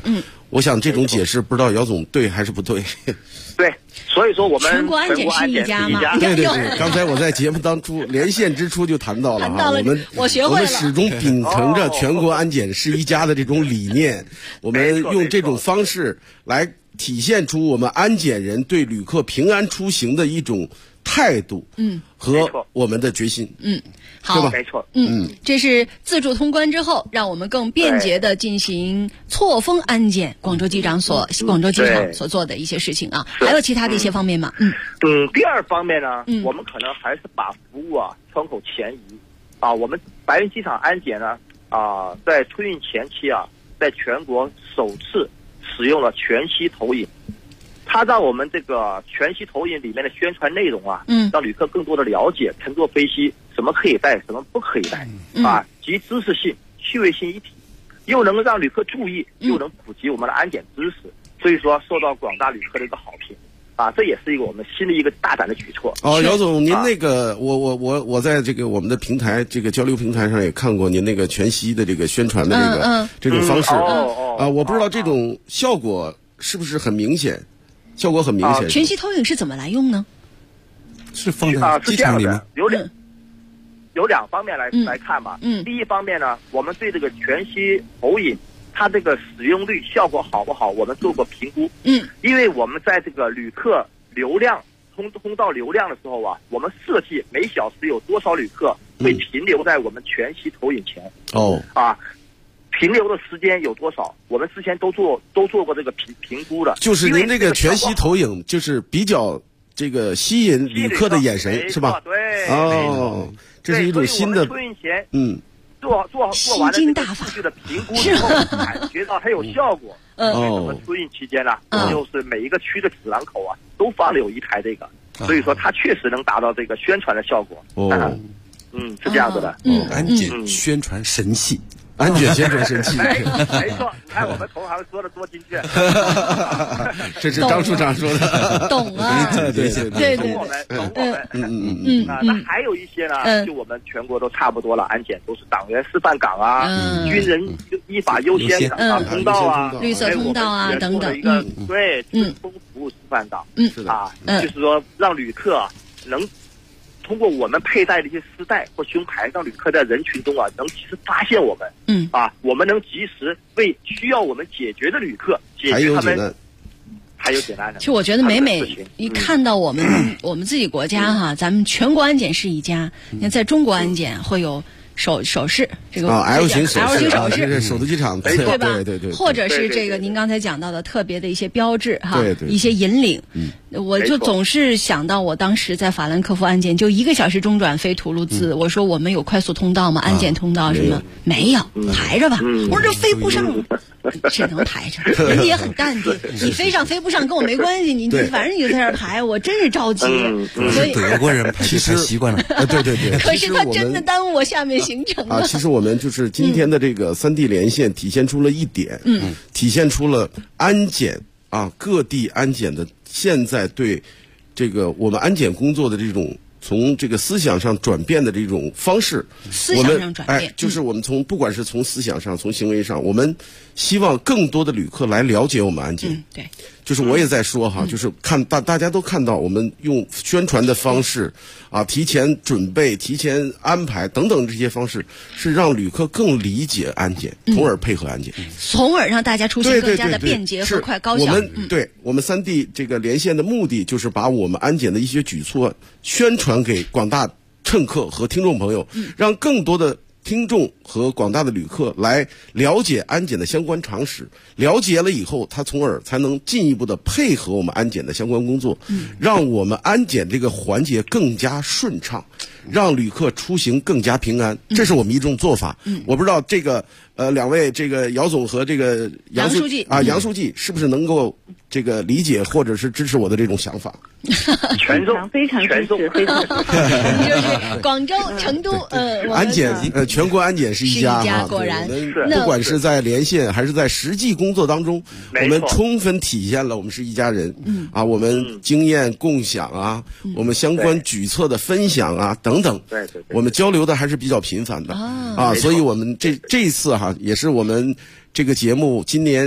我想这种解释不知道姚总对还是不对。 对，所以说我们全国安检是一家嘛？ 对对对，刚才我在节目当中连线之初就谈到了哈， 我学会了， 我们始终秉承着全国安检是一家的这种理念，我们用这种方式来体现出我们安检人对旅客平安出行的一种态度，和我们的决心， 好， 没错， 这是自助通关之后，让我们更便捷的进行错峰安检。广州机场所做的一些事情啊，还有其他的一些方面吗？ 第二方面呢，我们可能还是把服务窗口前移啊。我们白云机场安检呢在春运前期在全国首次使用了全息投影。它让我们这个全息投影里面的宣传内容让旅客更多的了解乘坐飞机什么可以带，什么不可以带集知识性、趣味性一体，又能让旅客注意，又能普及我们的安检知识，所以说受到广大旅客的一个好评这也是我们新的一个大胆的举措。 姚总，您那个我在这个我们的平台这个交流平台上也看过您那个全息的这个宣传的这种方式我不知道这种效果是不是很明显。效果很明显。 全息投影是怎么来用呢？ 是放在机场里吗？ 有两方面来看吧。第一方面呢，我们对这个全息投影它这个使用率效果好不好，我们做过评估。因为我们在这个旅客流量通道流量的时候我们设计每小时有多少旅客会停留在我们全息投影前。停留的时间有多少？我们之前都做过这个评估的。 就是您这个全息投影，就是比较这个吸引旅客的眼神，是吧？ 对。 这是一种新的。 春运前，做完了这个数据的评估之后，感觉到它有效果。我们春运期间呢，就是每一个区的指南口都放了有一台这个，所以说它确实能达到这个宣传的效果。是这样子的。 安检宣传神器。 安检宣传神器， 没错，你看我们同行说的多精确。 这是张处长说的， 懂对， 懂我们。那还有一些呢，就我们全国都差不多了，安检都是党员示范岗军人依法优先通道绿色通道等等。 对，顺丰服务示范岗。就是说让旅客能通过我们佩戴的一些丝带或胸牌，让旅客在人群中能及时发现我们。我们能及时为需要我们解决的旅客解决他们。还有简单的。 其实我觉得每一看到我们自己国家咱们全国安检是一家，你看在中国安检会有手势，这个 L 型手势， 这是首都机场对吧？ 对， 或者是这个您刚才讲到的特别的一些标志一些引领。我就总是想到我当时在法兰克福安检，就1个小时中转飞图卢兹，我说我们有快速通道吗？安检通道什么没有，抬着吧。我说这飞不上，只能抬着。人家也很淡定，你飞上飞不上跟我没关系，你反正你就在这儿抬，我真是着急。所以德国人排队太习惯了。 对。 可是他真的耽误我下面行程了。 其实我们就是今天的这个3地连线体现出了一点，体现出了安检各地安检的现在对这个我们安检工作的这种从这个思想上转变的这种方式。 思想上转变， 就是我们不管是从思想上，从行为上，我们希望更多的旅客来了解我们安检。 对， 就是我也在说就是大家都看到我们用宣传的方式提前准备、提前安排等等这些方式，是让旅客更理解安检，从而配合安检， 从而让大家出行更加的便捷和快高效。 我们3地这个连线的目的，就是把我们安检的一些举措宣传给广大乘客和听众朋友，让更多的听众和广大的旅客来了解安检的相关常识，了解了以后，他从而才能进一步的配合我们安检的相关工作，让我们安检这个环节更加顺畅，让旅客出行更加平安。这是我们一种做法。我不知道这个两位这个姚总和这个杨书记杨书记是不是能够这个理解或者是支持我的这种想法？ 全重， 非常支持，非常支持。 就是广州、成都， 安检全国安检是一家果然， 不管是在连线还是在实际工作当中，我们充分体现了我们是一家人。我们经验共享我们相关举措的分享等等，我们交流的还是比较频繁的所以我们这一次也是我们这个节目今年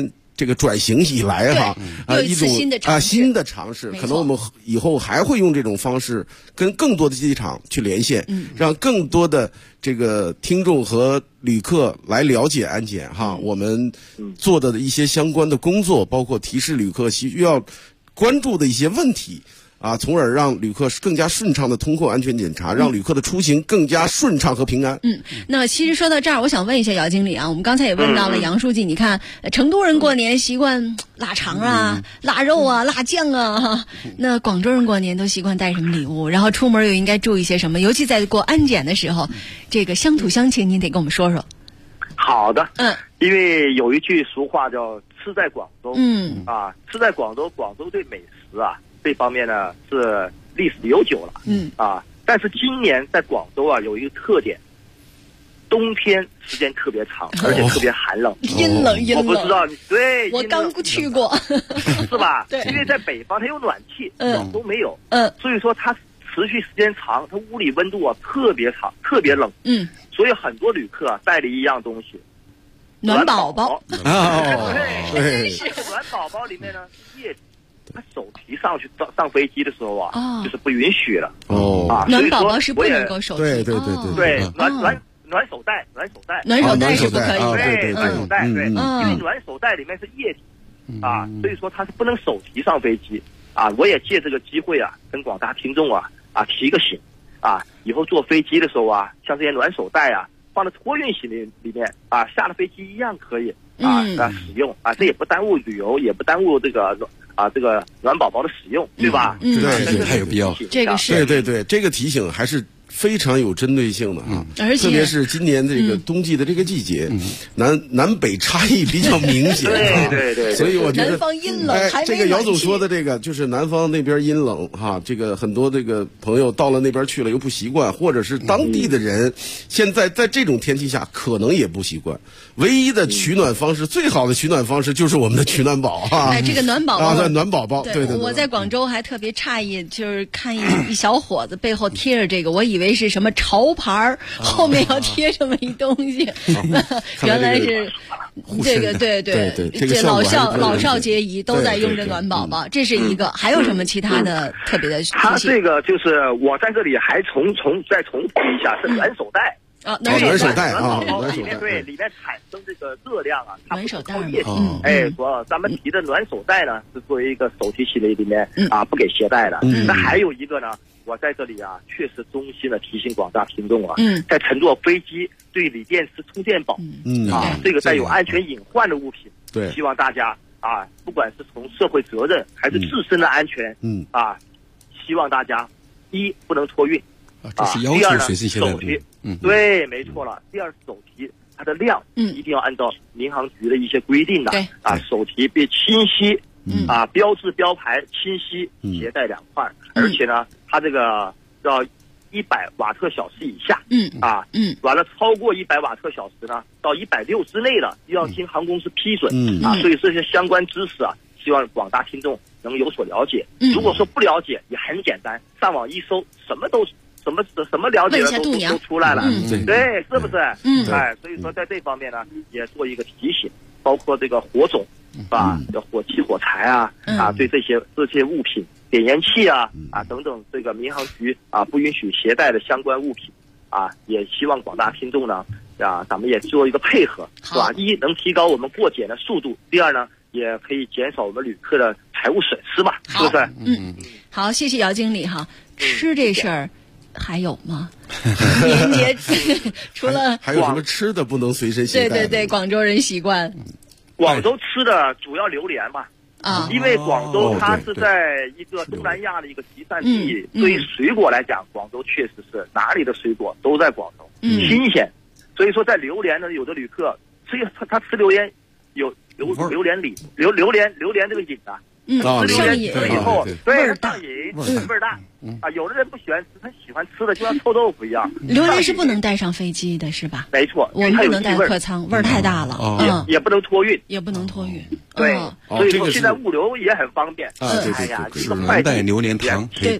这个转型以来哈，一种新的尝试，可能我们以后还会用这种方式跟更多的机场去连线，让更多的这个听众和旅客来了解安检哈，我们做的一些相关的工作，包括提示旅客需要关注的一些问题。从而让旅客更加顺畅的通过安全检查，让旅客的出行更加顺畅和平安。 那其实说到这儿，我想问一下姚经理啊，我们刚才也问到了杨书记，你看成都人过年习惯腊肠啊、腊肉啊、辣酱啊，那广州人过年都习惯带什么礼物？然后出门又应该注意些什么？尤其在过安检的时候，这个乡土乡情，您得跟我们说说。 好的，因为有一句俗话叫“吃在广州”，吃在广州，广州对美食啊。这方面呢是历史悠久了，但是今年在广州啊有一个特点，冬天时间特别长，而且特别寒冷， 阴冷。 我不知道，对， 我刚去过， 是吧？ 对， 因为在北方它有暖气，广州没有，所以说它持续时间长，它屋里温度啊特别长，特别冷，所以很多旅客啊带了一样东西， 暖宝宝， 对，暖宝宝里面呢是液体。他手提上去上飞机的时候就是不允许了暖宝宝是不能够手提， 对，暖手袋是不可以， 对，暖手袋对，因为暖手袋里面是液体所以说它是不能手提上飞机我也借这个机会跟广大听众提个醒以后坐飞机的时候像这些暖手袋放在托运行李里面下了飞机一样可以使用这也不耽误旅游，也不耽误这个暖宝宝的使用，对吧？ 对， 太有必要。 这个是对，这个提醒还是非常有针对性的而且特别是今年这个冬季的这个季节，南北差异比较明显对， 所以我觉得南方阴冷， 这个姚总说的这个就是南方那边阴冷这个很多这个朋友到了那边去了又不习惯，或者是当地的人现在在这种天气下可能也不习惯。唯一的取暖方式，最好的取暖方式就是我们的取暖宝这个暖宝宝暖宝宝，对。 我在广州还特别诧异，就是看一小伙子背后贴着这个，我以为是什么潮牌后面要贴这么一东西，原来是这个对，这老少皆宜都在用这暖宝宝，这是一个。还有什么其他的特别的提醒？ 它这个就是我在这里还再重复一下，是暖手袋。 暖手袋里面对里面产生这个热量它暖手袋液体说咱们提的暖手袋呢是作为一个手提行李里面不给携带的。那还有一个呢，我在这里确实衷心的提醒广大听众在乘坐飞机对锂电池充电宝这个带有安全隐患的物品，希望大家不管是从社会责任还是自身的安全希望大家不能托运。 这是要求随身携带手提，对，没错了。第二，手提它的量一定要按照民航局的一些规定的手提别清晰标志标牌清晰，携带2块，而且呢，它这个要100瓦特小时以下，完了超过100瓦特小时呢，到160之内的要经航空公司批准所以这些相关知识希望广大听众能有所了解。如果说不了解，也很简单，上网一搜，什么了解的都出来了，对，是不是？所以说在这方面呢，也做一个提醒，包括这个火种火器火柴对这些物品，点烟器等等，这个民航局不允许携带的相关物品也希望广大听众呢咱们也做一个配合，是吧？一能提高我们过检的速度，第二呢也可以减少我们旅客的财务损失嘛，是不是？ 好，谢谢姚经理吃这事儿还有吗？年节除了还有什么吃的不能随身携带？ 对，广州人习惯。 广州吃的主要榴莲嘛，因为广州它是在一个东南亚的一个集散地，对于水果来讲，广州确实是哪里的水果都在广州，新鲜。所以说在榴莲呢，有的旅客他吃榴莲有榴莲里榴莲这个瘾吃榴莲以后味儿大，味儿大有的人不喜欢吃，他喜欢吃的就像臭豆腐一样。 榴莲是不能带上飞机的，是吧？ 没错， 我们不能带客舱，味儿太大了。 也不能托运， 对，所以说现在物流也很方便。 只能带榴莲糖。 对，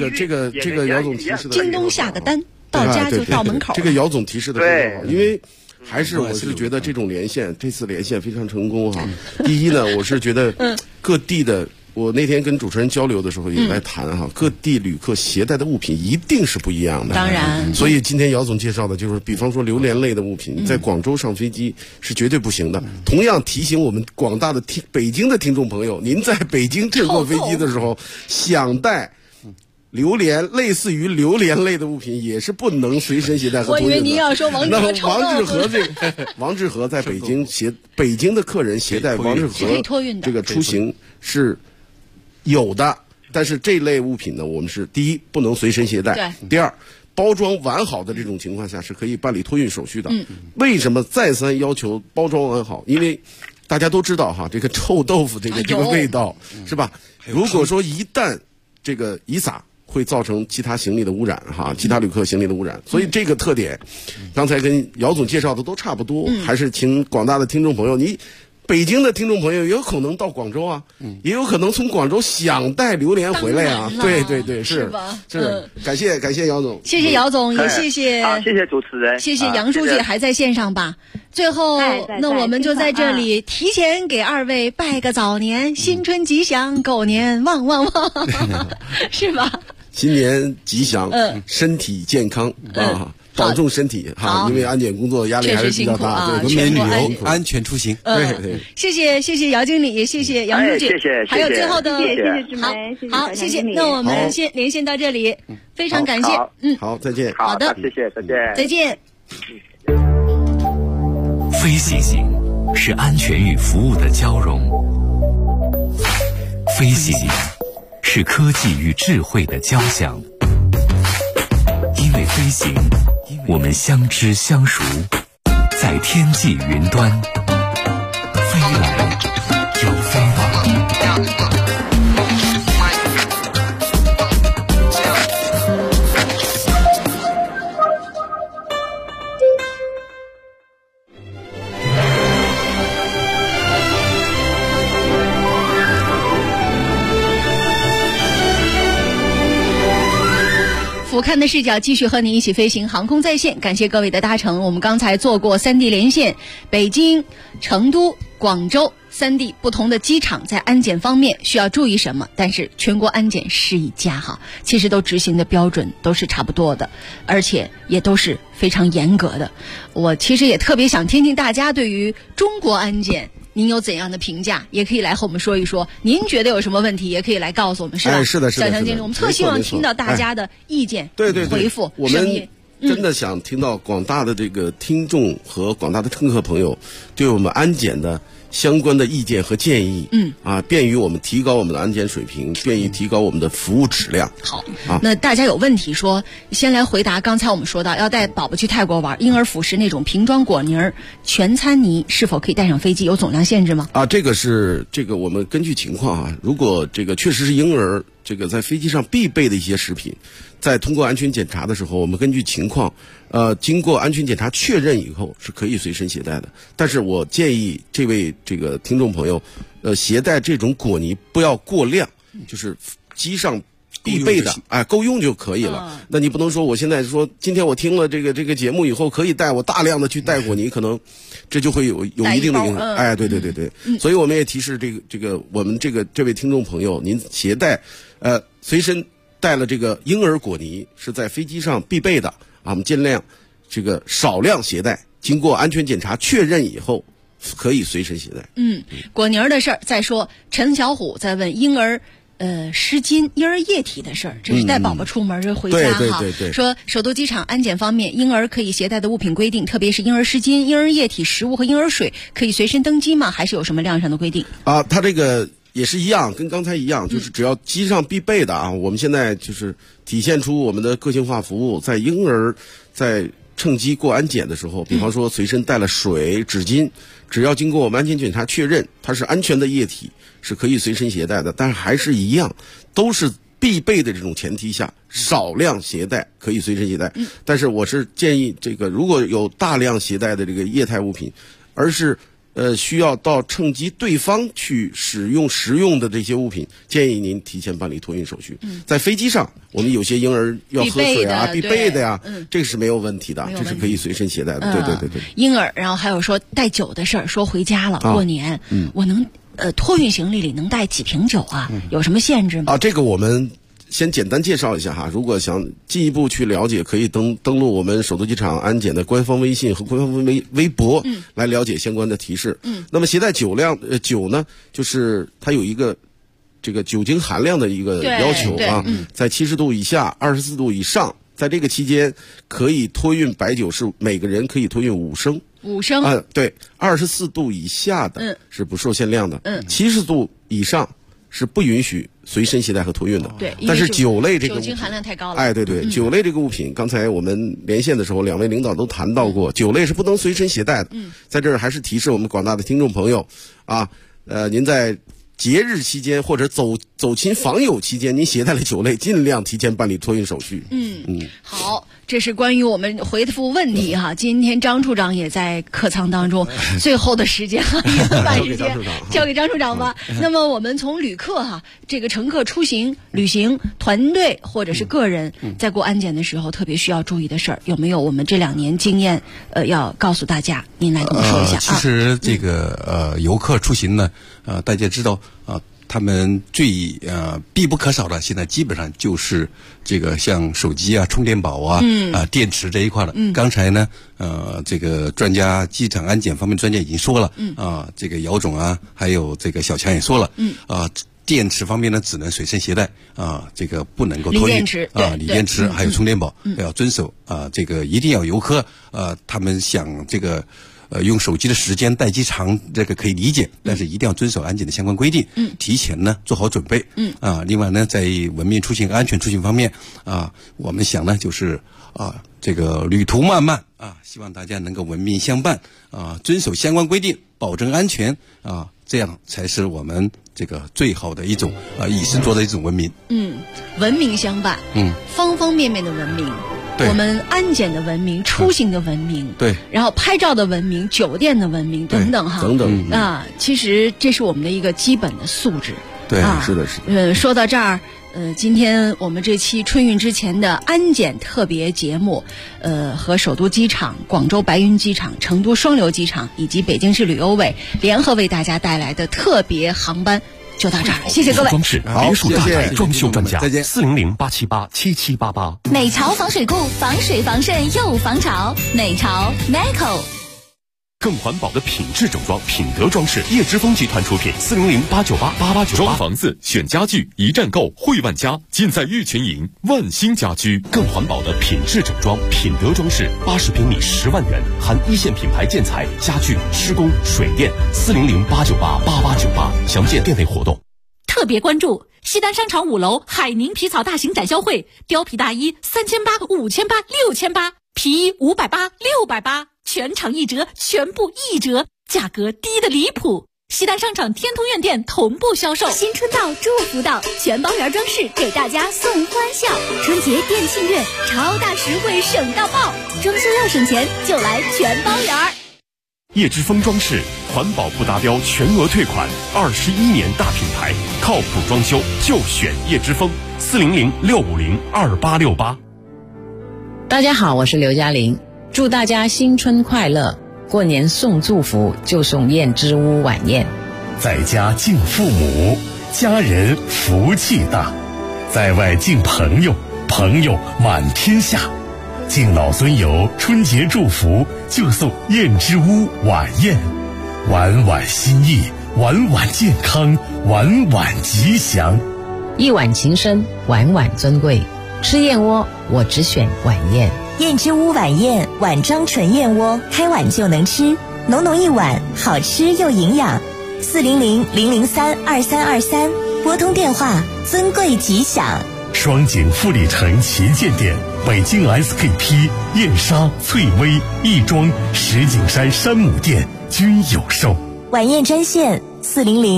这个姚总提示的， 京东下个单到家就到门口。 这个姚总提示的非常好，因为还是我是觉得这种连线，这次连线非常成功哈。第一呢，我是觉得各地的。我那天跟主持人交流的时候也在谈哈，各地旅客携带的物品一定是不一样的。 当然， 所以今天姚总介绍的就是，比方说榴莲类的物品，在广州上飞机是绝对不行的。同样提醒我们广大的北京的听众朋友，您在北京乘坐飞机的时候，想带榴莲类似于榴莲类的物品也是不能随身携带和托运的。 我以为您要说王致和臭豆腐。 王致和王致和在北京的客人携带王致和这个出行是有的，但是这类物品呢，我们是第一不能随身携带，第二包装完好的这种情况下是可以办理托运手续的。为什么再三要求包装完好？因为大家都知道哈，这个臭豆腐这个味道是吧？如果说一旦这个一撒，会造成其他行李的污染哈，其他旅客行李的污染。所以这个特点，刚才跟姚总介绍的都差不多，还是请广大的听众朋友，你北京的听众朋友也有可能到广州啊，也有可能从广州想带榴莲回来啊。对对对，是感谢姚总， 谢谢姚总，也谢谢谢谢主持人， 谢谢杨书记还在线上吧。最后，那我们就在这里提前给二位拜个早年，新春吉祥，狗年旺旺旺，是吧？ 新年吉祥，身体健康啊。保重身体哈，因为安检工作压力还是比较大，对， 文明旅游，安全出行。 对对， 谢谢姚经理，也谢谢杨书记， 谢谢， 还有最后的谢谢志梅， 好，谢谢。那我们先连线到这里，非常感谢， 好，再见。 好的， 谢谢，再见， 再见。 飞行是安全与服务的交融，飞行是科技与智慧的交响。因为飞行，我们相知相熟，在天际云端，飞来又飞往。 俯瞰的视角继续和你一起飞行，航空在线，感谢各位的搭乘。我们刚才做过3地连线，北京、成都、广州3地不同的机场在安检方面需要注意什么，但是全国安检是一家哈，其实都执行的标准都是差不多的，而且也都是非常严格的。我其实也特别想听听大家对于中国安检您有怎样的评价，也可以来和我们说一说。您觉得有什么问题，也可以来告诉我们，是吧？ 是的， 小强经理，我们特希望听到大家的意见、回复、 我们真的想听到广大的这个听众和广大的乘客朋友对我们安检的相关的意见和建议，便于我们提高我们的安检水平，便于提高我们的服务质量。 好，那大家有问题说，先来回答。刚才我们说到要带宝宝去泰国玩，婴儿辅食那种瓶装果泥、全餐泥是否可以带上飞机？有总量限制吗？ 这个我们根据情况啊，如果这个确实是婴儿这个在飞机上必备的一些食品，在通过安全检查的时候，我们根据情况，经过安全检查确认以后是可以随身携带的。但是我建议这位这个听众朋友，携带这种果泥不要过量，就是机上必备的，够用就可以了。那你不能说我现在说今天我听了这个节目以后可以带，我大量的去带果泥，可能这就会有一定的影响。对，所以我们也提示这个我们这位听众朋友，您携带随身带了这个婴儿果泥是在飞机上必备的我们尽量这个少量携带，经过安全检查确认以后可以随身携带。 果泥的事儿再说。陈小虎在问婴儿湿巾、婴儿液体的事儿，这是带宝宝出门回家哈。 对。 说首都机场安检方面，婴儿可以携带的物品规定，特别是婴儿湿巾、婴儿液体、食物和婴儿水，可以随身登机吗？还是有什么量上的规定？ 它这个也是一样，跟刚才一样，就是只要机上必备的我们现在就是体现出我们的个性化服务。在婴儿在乘机过安检的时候，比方说随身带了水、纸巾，只要经过我们安全检查确认它是安全的液体，是可以随身携带的。但是还是一样，都是必备的这种前提下，少量携带可以随身携带。但是我是建议这个如果有大量携带的这个液态物品，而是需要到称级对方去使用食用的这些物品，建议您提前办理托运手续。在飞机上，我们有些婴儿要喝水啊，必备的呀，这个是没有问题的，这是可以随身携带的。对。 婴儿，然后还有说带酒的事儿，说回家了过年，我能托运行李里能带几瓶酒啊？有什么限制吗？ 这个我们先简单介绍一下哈，如果想进一步去了解，可以登录我们首都机场安检的官方微信和官方微博，来了解相关的提示。那么携带酒呢，就是它有一个这个酒精含量的一个要求啊，在70度以下，24度以上，在这个期间可以托运白酒是每个人可以托运5升。 5升啊，对，24度以下的是不受限量的，70度以上是不允许随身携带和托运的。 对， 但是酒类这个酒精含量太高了。 对，酒类这个物品，刚才我们连线的时候，两位领导都谈到过，酒类是不能随身携带的。在这儿还是提示我们广大的听众朋友啊，您在节日期间或者走亲访友期间，您携带了酒类，尽量提前办理托运手续。 好，这是关于我们回复问题哈。今天张处长也在客舱当中，最后的时间哈，一个半时间交给张处长吧。那么我们从旅客哈，这个乘客出行、旅行团队或者是个人在过安检的时候特别需要注意的事儿，有没有我们这2年经验要告诉大家？您来跟我说一下。 其实这个游客出行呢，大家知道他们最必不可少的，现在基本上就是这个像手机啊、充电宝啊、电池这一块了。刚才呢，这个机场安检方面专家已经说了，这个姚总啊，还有这个小强也说了，电池方面呢，只能随身携带这个不能够托运锂电池还有充电宝要遵守这个一定要游客他们想这个。用手机的时间待机长，这个可以理解，但是一定要遵守安检的相关规定，提前呢做好准备，另外呢，在文明出行、安全出行方面，我们想呢就是这个旅途漫漫希望大家能够文明相伴，遵守相关规定，保证安全这样才是我们这个最好的一种以身作则的一种文明。 文明相伴，方方面面的文明。我们安检的文明、出行的文明， 对， 然后拍照的文明、酒店的文明等等哈， 等等其实这是我们的一个基本的素质。 对，是的。 说到这儿，今天我们这期春运之前的安检特别节目，和首都机场、广州白云机场、成都双流机场以及北京市旅游委联合为大家带来的特别航班。就到这儿，谢谢各位。 装饰别墅大牌装修专家， 再见。 400-878-7788。 美潮防水库，防水防渗又防潮。美潮 Meco。 更环保的品质整装，品德装饰，叶之峰集团出品。400-898-8898。装房子选家具，一站购汇万家，尽在玉群营万兴家居。更环保的品质整装，品德装饰，80平米10万元，含一线品牌建材、家具、施工、水电。400-898-8898。详见店内活动。 特别关注西单商场5楼海宁皮草大型展销会，貂皮大衣3800、5800、6800，皮衣580、680，全场1折，全部1折，价格低的离谱。西单商场天通苑店同步销售。 新春到，祝福到，全包圆装饰给大家送欢笑。春节店庆月，超大实惠，省到爆！装修要省钱，就来全包圆。 叶之峰装饰，环保不达标全额退款，21年大品牌，靠谱装修就选叶之峰。400-650-2868。 大家好，我是刘嘉玲，祝大家新春快乐！过年送祝福就送燕之屋晚宴。 在家敬父母，家人福气大；在外敬朋友，朋友满天下。敬老尊友，春节祝福就送燕之屋晚宴，晚晚心意，晚晚健康，晚晚吉祥。 一碗情深，晚晚尊贵。吃燕窝，我只选晚宴。 燕之屋晚宴，碗装纯燕窝，开碗就能吃，浓浓一碗，好吃又营养。400-003-2323，拨通电话，尊贵吉祥。 双井富力城旗舰店，北京 SKP、燕莎、翠微、亦庄、石景山山姆店均有售。 晚宴专线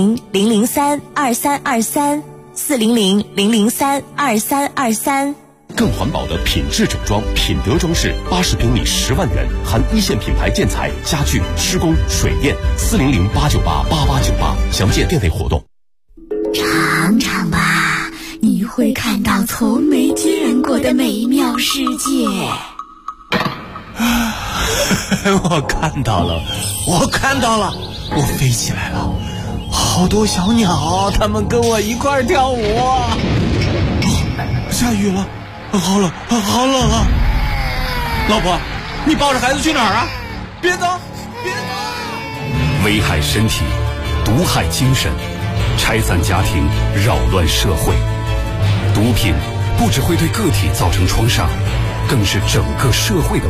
400-003-2323，400-003-2323。 更环保的品质整装，品德装饰80平米10万元，含一线品牌建材、家具、施工、水电。400-898-8898，详见店内活动。 尝尝吧，你会看到从没见过的美妙世界。 我看到了，我飞起来了，好多小鸟，它们跟我一块儿跳舞。下雨了，好冷啊！老婆，你抱着孩子去哪儿啊？别走！ 危害身体，毒害精神，拆散家庭，扰乱社会。毒品不只会对个体造成创伤，更是整个社会的